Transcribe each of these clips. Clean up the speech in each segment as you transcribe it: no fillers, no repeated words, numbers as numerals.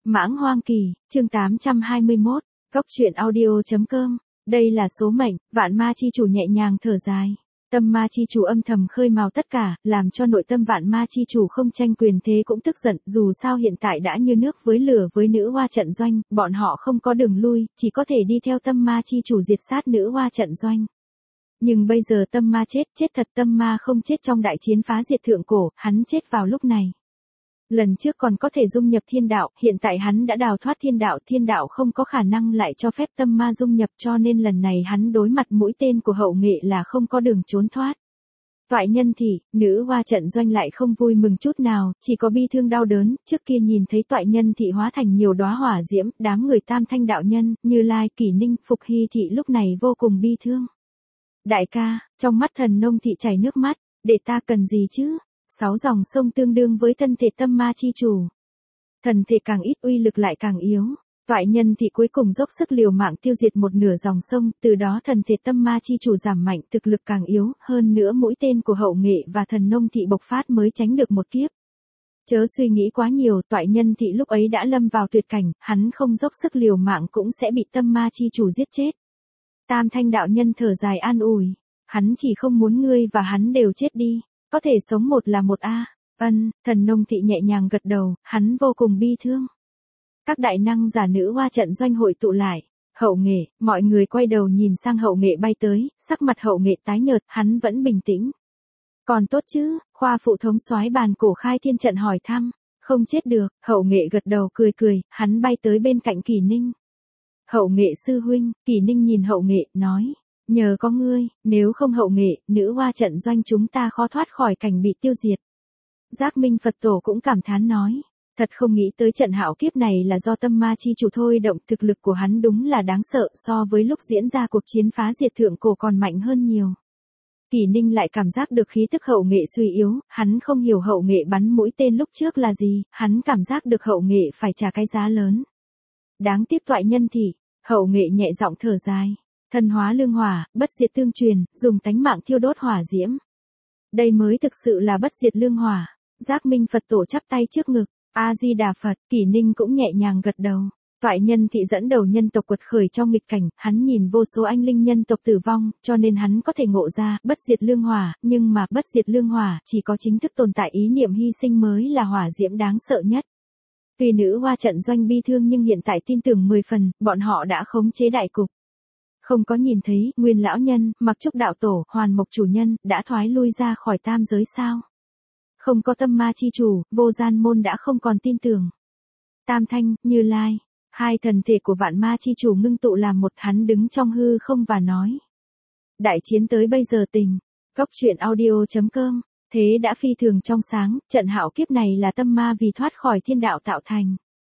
Mãng Hoang Kỳ, chương 821, Cốc truyện audio.com. Đây là số mệnh, Vạn Ma chi chủ nhẹ nhàng thở dài. Tâm Ma chi chủ âm thầm khơi mào tất cả, làm cho nội tâm Vạn Ma chi chủ không tranh quyền thế cũng tức giận, dù sao hiện tại đã như nước với lửa với nữ hoa trận doanh, bọn họ không có đường lui, chỉ có thể đi theo Tâm Ma chi chủ diệt sát nữ hoa trận doanh. Nhưng bây giờ Tâm Ma chết thật, Tâm Ma không chết trong đại chiến phá diệt thượng cổ, hắn chết vào lúc này. Lần trước còn có thể dung nhập thiên đạo, hiện tại hắn đã đào thoát thiên đạo không có khả năng lại cho phép Tâm Ma dung nhập, cho nên lần này hắn đối mặt mũi tên của hậu nghệ là không có đường trốn thoát. Toại Nhân Thị, nữ hoa trận doanh lại không vui mừng chút nào, chỉ có bi thương đau đớn, trước kia nhìn thấy Toại Nhân Thị hóa thành nhiều đóa hỏa diễm, đám người Tam Thanh đạo nhân, Như Lai, Kỷ Ninh, Phục Hy Thị lúc này vô cùng bi thương. Đại ca, trong mắt Thần Nông Thị chảy nước mắt, để ta cần gì chứ? 6 dòng sông tương đương với thân thể Tâm Ma chi chủ. Thần thể càng ít uy lực lại càng yếu. Toại Nhân Thị cuối cùng dốc sức liều mạng tiêu diệt một nửa dòng sông, từ đó thần thể Tâm Ma chi chủ giảm mạnh, thực lực càng yếu, hơn nữa mũi tên của hậu nghệ và Thần Nông Thị bộc phát mới tránh được một kiếp. Chớ suy nghĩ quá nhiều, Toại Nhân Thị lúc ấy đã lâm vào tuyệt cảnh, hắn không dốc sức liều mạng cũng sẽ bị Tâm Ma chi chủ giết chết. Tam Thanh đạo nhân thở dài an ủi, hắn chỉ không muốn ngươi và hắn đều chết đi. Có thể sống một là một a. Thần Nông Thị nhẹ nhàng gật đầu, hắn vô cùng bi thương. Các đại năng giả nữ hoa trận doanh hội tụ lại. Hậu nghệ, mọi người quay đầu nhìn sang hậu nghệ bay tới, sắc mặt hậu nghệ tái nhợt, hắn vẫn bình tĩnh. Còn tốt chứ, khoa phụ thống soái bàn cổ khai thiên trận hỏi thăm. Không chết được, hậu nghệ gật đầu cười, hắn bay tới bên cạnh Kỷ Ninh. Hậu nghệ sư huynh, Kỷ Ninh nhìn hậu nghệ, nói. Nhờ có ngươi, nếu không hậu nghệ, nữ hoa trận doanh chúng ta khó thoát khỏi cảnh bị tiêu diệt. Giác Minh Phật Tổ cũng cảm thán nói. Thật không nghĩ tới trận hạo kiếp này là do Tâm Ma chi chủ thôi động, thực lực của hắn đúng là đáng sợ, so với lúc diễn ra cuộc chiến phá diệt thượng cổ còn mạnh hơn nhiều. Kỷ Ninh lại cảm giác được khí tức hậu nghệ suy yếu, hắn không hiểu hậu nghệ bắn mũi tên lúc trước là gì, hắn cảm giác được hậu nghệ phải trả cái giá lớn. Đáng tiếc Toại Nhân Thị, hậu nghệ nhẹ giọng thở dài. Thân hóa lương hỏa, bất diệt tương truyền, dùng tánh mạng thiêu đốt hỏa diễm. Đây mới thực sự là bất diệt lương hỏa. Giác Minh Phật Tổ chắp tay trước ngực, A-di-đà Phật, Kỷ Ninh cũng nhẹ nhàng gật đầu. Toại Nhân Thị dẫn đầu nhân tộc quật khởi trong nghịch cảnh, hắn nhìn vô số anh linh nhân tộc tử vong, cho nên hắn có thể ngộ ra bất diệt lương hỏa, nhưng mà bất diệt lương hỏa chỉ có chính thức tồn tại ý niệm hy sinh mới là hỏa diễm đáng sợ nhất. Tuy nữ hoa trận doanh bi thương nhưng hiện tại tin tưởng 10 phần, bọn họ đã khống chế đại cục. Không có nhìn thấy, Nguyên lão nhân, Mặc Trúc đạo tổ, Hoàn Mộc chủ nhân, đã thoái lui ra khỏi tam giới sao? Không có Tâm Ma chi chủ, Vô Gian môn đã không còn tin tưởng. Tam Thanh, Như Lai, hai thần thể của Vạn Ma chi chủ ngưng tụ làm một, hắn đứng trong hư không và nói. Đại chiến tới bây giờ tình, Cốc truyện audio.com, thế đã phi thường trong sáng, trận hạo kiếp này là Tâm Ma vì thoát khỏi thiên đạo tạo thành.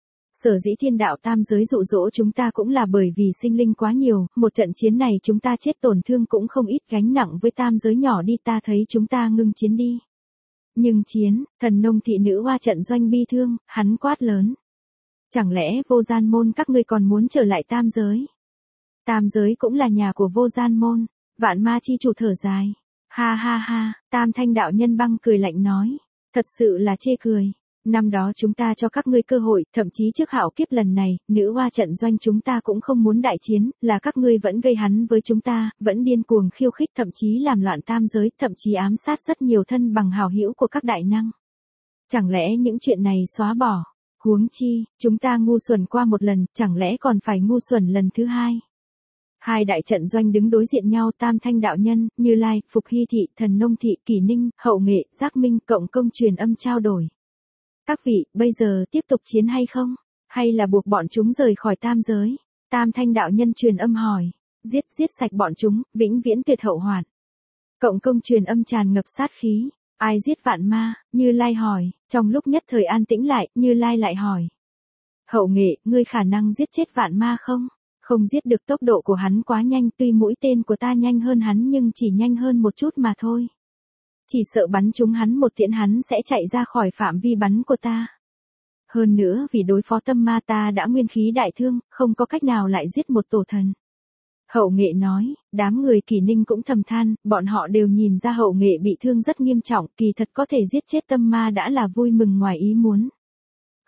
Sở dĩ thiên đạo tam giới dụ dỗ chúng ta cũng là bởi vì sinh linh quá nhiều, một trận chiến này chúng ta chết tổn thương cũng không ít, gánh nặng với tam giới nhỏ đi, ta thấy chúng ta ngưng chiến đi. Nhưng chiến, Thần Nông Thị nữ hoa trận doanh bi thương, hắn quát lớn. Chẳng lẽ Vô Gian môn các ngươi còn muốn trở lại tam giới? Tam giới cũng là nhà của Vô Gian môn, Vạn Ma chi chủ thở dài. Ha, Tam Thanh đạo nhân băng cười lạnh nói. Thật sự là chê cười. Năm đó chúng ta cho các ngươi cơ hội, thậm chí trước hạo kiếp lần này, nữ hoa trận doanh chúng ta cũng không muốn đại chiến, là các ngươi vẫn gây hắn với chúng ta, vẫn điên cuồng khiêu khích, thậm chí làm loạn tam giới, thậm chí ám sát rất nhiều thân bằng hảo hữu của các đại năng. Chẳng lẽ những chuyện này xóa bỏ? Huống chi, chúng ta ngu xuẩn qua một lần, chẳng lẽ còn phải ngu xuẩn lần thứ hai? Hai đại trận doanh đứng đối diện nhau, Tam Thanh đạo nhân, Như Lai, Phục Hy Thị, Thần Nông Thị, Kỷ Ninh, hậu nghệ, Giác Minh cộng công truyền âm trao đổi. Các vị, bây giờ tiếp tục chiến hay không? Hay là buộc bọn chúng rời khỏi tam giới? Tam Thanh đạo nhân truyền âm hỏi. Giết sạch bọn chúng, vĩnh viễn tuyệt hậu hoạn. Cộng công truyền âm tràn ngập sát khí. Ai giết Vạn Ma? Như Lai hỏi. Trong lúc nhất thời an tĩnh lại, Như Lai lại hỏi. Hậu nghệ, ngươi khả năng giết chết Vạn Ma không? Không giết được, tốc độ của hắn quá nhanh, tuy mũi tên của ta nhanh hơn hắn nhưng chỉ nhanh hơn một chút mà thôi. Chỉ sợ bắn trúng hắn một tiễn hắn sẽ chạy ra khỏi phạm vi bắn của ta. Hơn nữa vì đối phó Tâm Ma ta đã nguyên khí đại thương, không có cách nào lại giết một tổ thần. Hậu nghệ nói, đám người Kỷ Ninh cũng thầm than, bọn họ đều nhìn ra hậu nghệ bị thương rất nghiêm trọng, kỳ thật có thể giết chết Tâm Ma đã là vui mừng ngoài ý muốn.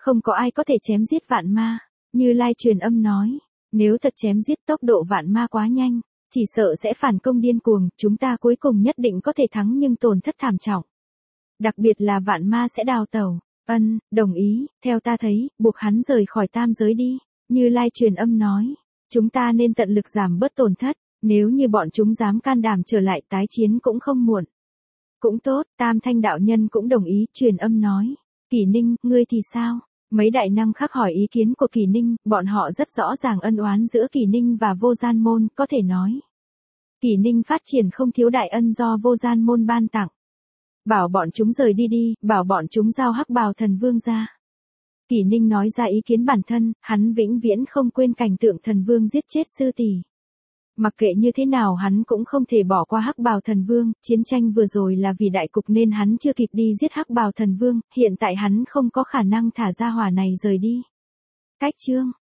Không có ai có thể chém giết vạn ma. Như Lai truyền âm nói, nếu thật chém giết tốc độ vạn ma quá nhanh, chỉ sợ sẽ phản công điên cuồng, chúng ta cuối cùng nhất định có thể thắng nhưng tổn thất thảm trọng. Đặc biệt là vạn ma sẽ đào tẩu. Đồng ý, theo ta thấy, buộc hắn rời khỏi tam giới đi. Như Lai truyền âm nói, chúng ta nên tận lực giảm bớt tổn thất, nếu như bọn chúng dám can đảm trở lại tái chiến cũng không muộn. Cũng tốt, Tam Thanh đạo nhân cũng đồng ý, truyền âm nói, Kỷ Ninh, ngươi thì sao? Mấy đại năng khác hỏi ý kiến của Kỷ Ninh, bọn họ rất rõ ràng ân oán giữa Kỷ Ninh và Vô Gian Môn, có thể nói. Kỷ Ninh phát triển không thiếu đại ân do Vô Gian Môn ban tặng. Bảo bọn chúng rời đi đi, bảo bọn chúng giao Hắc Bào Thần Vương ra. Kỷ Ninh nói ra ý kiến bản thân, hắn vĩnh viễn không quên cảnh tượng Thần Vương giết chết sư tỷ. Mặc kệ như thế nào hắn cũng không thể bỏ qua Hắc Bào Thần Vương, chiến tranh vừa rồi là vì đại cục nên hắn chưa kịp đi giết Hắc Bào Thần Vương, hiện tại hắn không có khả năng thả ra hỏa này rời đi. Cách chương